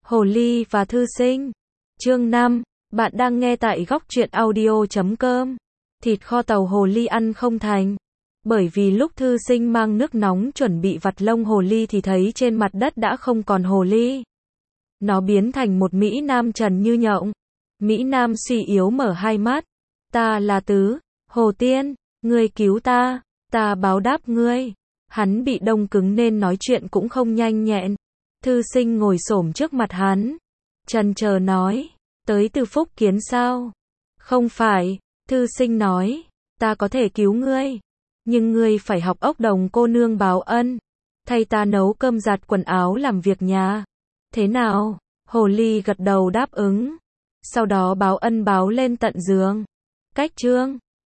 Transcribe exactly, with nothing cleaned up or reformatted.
Hồ ly và thư sinh. Chương năm. Bạn đang nghe tại góc truyện audio chấm com. Thịt kho tàu hồ ly ăn không thành. Bởi vì lúc thư sinh mang nước nóng chuẩn bị vặt lông hồ ly thì thấy trên mặt đất đã không còn hồ ly. Nó biến thành một Mỹ Nam trần như nhộng. Mỹ Nam suy yếu mở hai mắt. Ta là Tứ, Hồ Tiên, ngươi cứu ta, ta báo đáp ngươi. Hắn bị đông cứng nên nói chuyện cũng không nhanh nhẹn. Thư sinh ngồi xổm trước mặt hắn. Chần chờ nói, tới từ Phúc Kiến sao? Không phải, thư sinh nói, ta có thể cứu ngươi. Nhưng ngươi phải học ốc đồng cô nương báo ân. Thay ta nấu cơm giặt quần áo làm việc nhà. Thế nào? Hồ ly gật đầu đáp ứng. Sau đó báo ân báo lên tận giường. Cách chương.